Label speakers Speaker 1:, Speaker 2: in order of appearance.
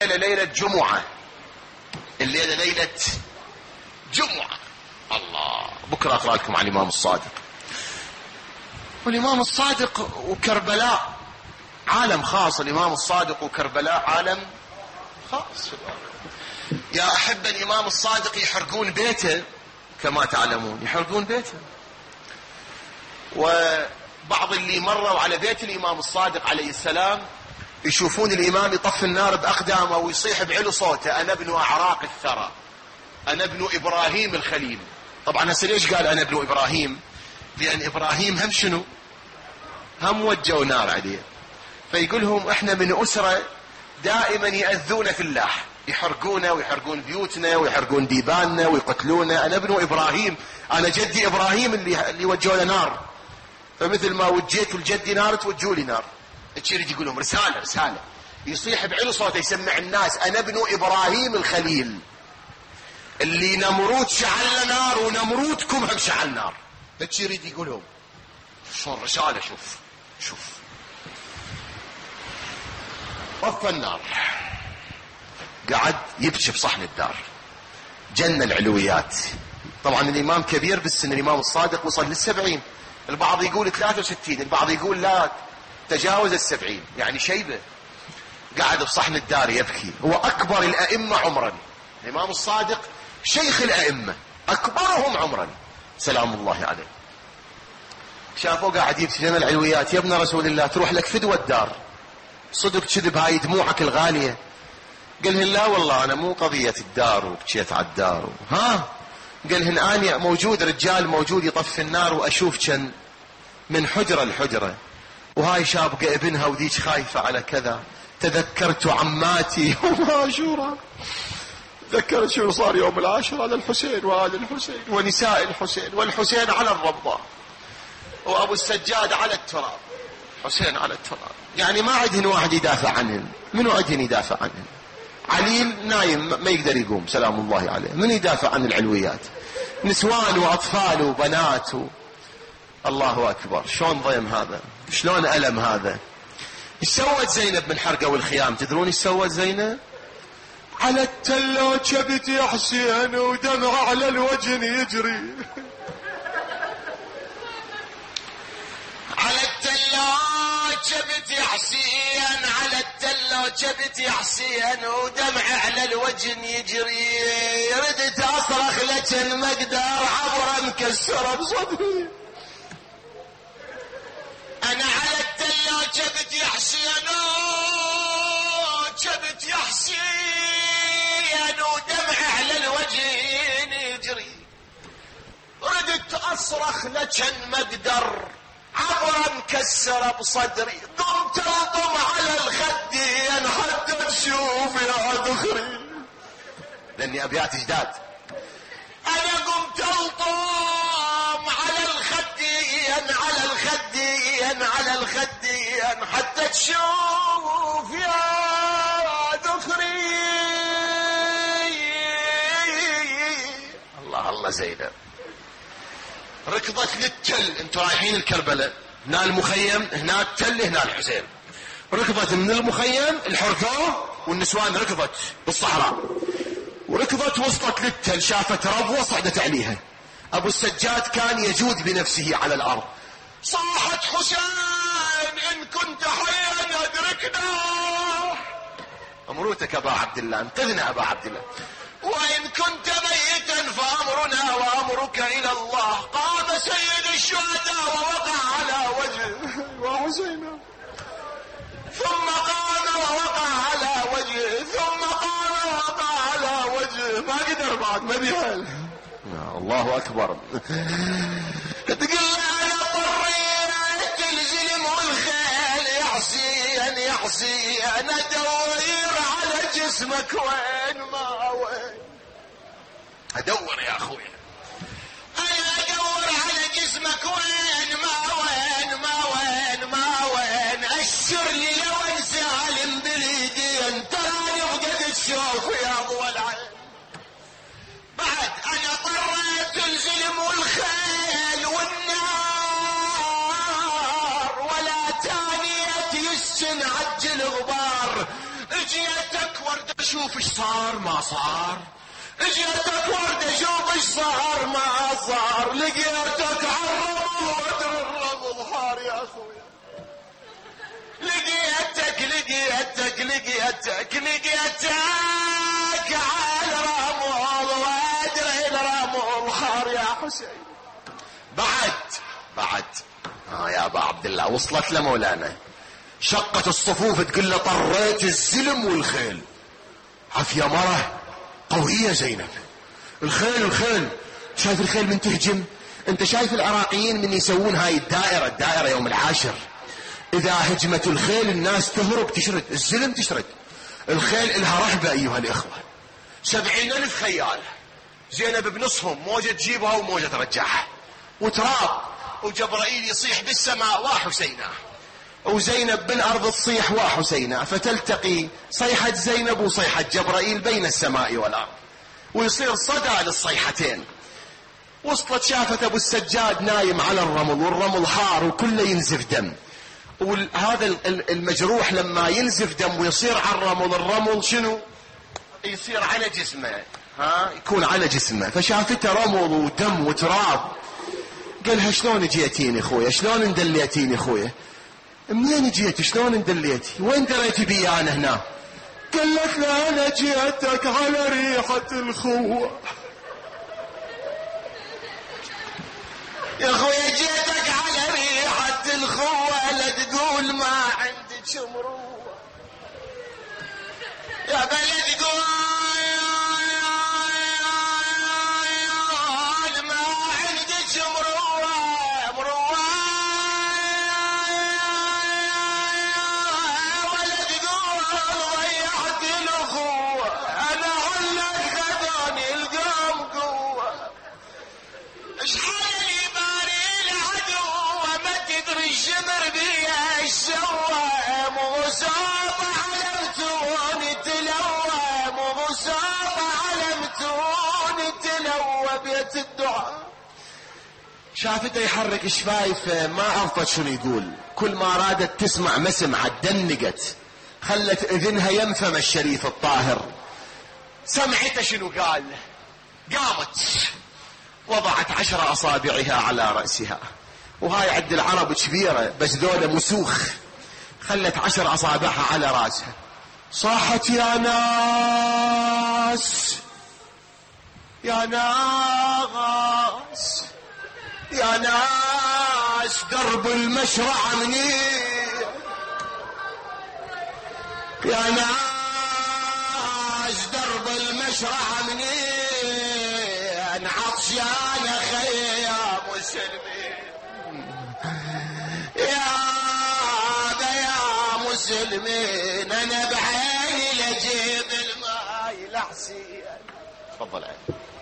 Speaker 1: ليلة جمعة، الليلة ليلة جمعة. الله، بكرة أقرأ لكم عن الإمام الصادق. والإمام الصادق وكربلاء عالم خاص، الإمام الصادق وكربلاء عالم خاص. يا أحب، الإمام الصادق يحرقون بيته كما تعلمون، يحرقون بيته. وبعض اللي مروا على بيت الإمام الصادق عليه السلام يشوفون الإمام يطفي النار بأقدامه ويصيح بعلو صوته: أنا ابن أعراق الثرى، أنا ابن إبراهيم الخليل. طبعا هسه ليش قال أنا ابن إبراهيم؟ لأن إبراهيم هم شنو؟ هم وجهوا نار عليه. فيقولهم احنا من أسرة دائما يأذون في الله، يحرقونا ويحرقون بيوتنا ويحرقون ديباننا ويقتلونا. أنا ابن إبراهيم، أنا جدي إبراهيم اللي وجهوا له نار، فمثل ما وجيتوا لجدي نار توجهوا لي نار. تشير يقول لهم رسالة، يصيح بعلو صوته يسمع الناس: أنا ابن إبراهيم الخليل اللي نمرود شعل نار ونمرودكم هم شعل نار. تشير يقول لهم شو الرسالة. شوف طفى النار، قعد يبكي بصحن الدار، جنة العلويات. طبعا الإمام كبير بالسن، الإمام الصادق وصل لل70، البعض يقول 63، البعض يقول لا تجاوز 70، يعني شيبة. قعد بصحن الدار يبكي. هو أكبر الأئمة عمرا، الإمام الصادق شيخ الأئمة أكبرهم عمرا سلام الله عليه. شافوه قاعد يبكي جنة العلويات: يا ابن رسول الله تروح لك فدوى الدار، صدق كذب هاي دموعك الغالية؟ قالهن: لا والله أنا مو قضية الدار وبكيت على الدار. قالهن: أنا موجود، رجال موجود يطفي النار وأشوف كان من حجرة لحجرة، وهاي شابقة ابنها وديش خايفة على كذا. تذكرت عماتي يوم عاشوراء، تذكرت شو صار يوم العاشوراء على الحسين وآل الحسين ونساء الحسين، والحسين على الرضا وأبو السجاد على التراب، حسين على التراب. يعني ما عندهن واحد يدافع عنهن. منو عندهن يدافع عنهن؟ عليل نايم ما يقدر يقوم سلام الله عليه، من يدافع عن العلويات؟ نسوان وأطفال وبنات الله أكبر. شلون ضيم هذا؟ شلون ألم هذا؟ ايش سوت زينب من حرقة والخيام؟ تدرون ايش سوت زينب؟ على التلة شبت يا حسين ودمع على الوجه يجري. على التلة شبت يا حسين، على التلة شبت يا حسين ودمع على الوجه يجري. ردت أصرخ لكن ما اقدر، عبرة مكسرة بصدري. أنا على التلة شبت يا حسين، شبت يا حسين ودمع على الوجه يجري. ردت أصرخ لكن ما اقدر، عبرة مكسرة بصدري. قمت ألطم على الخدين حتى تشوف يا دخري، لأني أبيات جداد. أنا قمت ألطم على الخدين، على الخدين، على الخدين حتى تشوف يا دخري. الله الله زينب. ركضت للتل، انتوا رايحين الكربلاء، هنا المخيم، هنا التل، هنا الحسين. ركضت من المخيم الحرثوه، والنسوان ركضت بالصحراء، وركضت وسطت للتل، شافت ربوة صعدت عليها. ابو السجاد كان يجود بنفسه على الارض. صاحت: حسين ان كنت حيا ادركنا. امروتك ابا عبد الله، انقذنا ابا عبد الله. وإن كنت ميتا فأمرنا وأمرك إلى الله. قام سيد الشهداء ووقع على وجهه وحسين، ثم قام ووقع على وجهه، ثم قام ووقع على وجهه. ما قدر بعد، ما بيهال. الله أكبر. تقول أنا اضطريت الزلم والخيل يا حسين يا حسين، أدور على جسمك وين ما وين. أدور يا أخوي، أنا أدور على جسمك وين ما وين ما وين ما وين. أشر لي لو سالم باليدين، تراني وقد تشوف يا أبو العين. بعد أنا اضطريت الزلم والخيل والنار، ولا تانية يسن عج الغبار. اجيتك ورد شوف ايش صار ما صار، اجيتك وردة شوف ايش صار ما صار، لقيتك عالرمل وادر الرمل حار يا اخوي، لقيتك عالرمل وادر الرمل حار يا حسين. بعد يا ابا عبد الله وصلت لمولانا، شقت الصفوف تقول له طريت الزلم والخيل. عافية مرة قوية زينب. الخيل شايف الخيل من تهجم؟ انت شايف العراقيين من يسوون هاي الدائرة يوم العاشر، اذا هجمت الخيل الناس تهرب تشرد، الزلم تشرد. الخيل الها رهبة ايها الاخوة، 70,000 خيال، زينب بنصهم، موجة تجيبها وموجة ترجعها، وتراب، وجبرائيل يصيح بالسماء وحسينة، وزينب بالارض تصيح وحسينة، فتلتقي صيحة زينب وصيحة جبرائيل بين السماء والارض، ويصير صدى للصيحتين. وصلت شافت ابو السجاد نايم على الرمل، والرمل حار وكله ينزف دم، وهذا المجروح لما ينزف دم ويصير على الرمل شنو يصير على جسمه؟ يكون على جسمه. فشافته رمل ودم وتراب، قالها شلون جيتيني خويا، شلون اندليتيني خويا؟ منين جيت؟ شلون اندليتي؟ وين دريتي بي انا هنا؟ قالت له انا جيتك على ريحة الخوة يا خويا، جيتك على ريحة الخوة، لا تقول ما عندك مروة يا بلد، قول ما عندك مروة ولا تقول ضيعت الأخوة، أنا علك خذاني القوم قوة، اشحال يباري العدو ما تدري الشمر بيا الشوى، مصاب علمتون تلوى، مصاب علمتون تلوى بيت الدعاء. شافته يحرك شفايفه ما عرفت شنو يقول، كل ما رادت تسمع ما سمعت، دنقت، خلت اذنها ينفم الشريف الطاهر. سمعته شنو قال، قامت وضعت 10 أصابعها على رأسها، وهاي عند العرب كبيرة بس ذولا مسوخ، خلت 10 أصابعها على رأسها، صاحت يا ناس يا ناس يا ناس، درب المشرع منيح يا ناس، درب المشرع منيح، عطشان اخي يا مسلمين يا مسلمين، انا بعيني لجيب الماي لحسين. تفضل علي.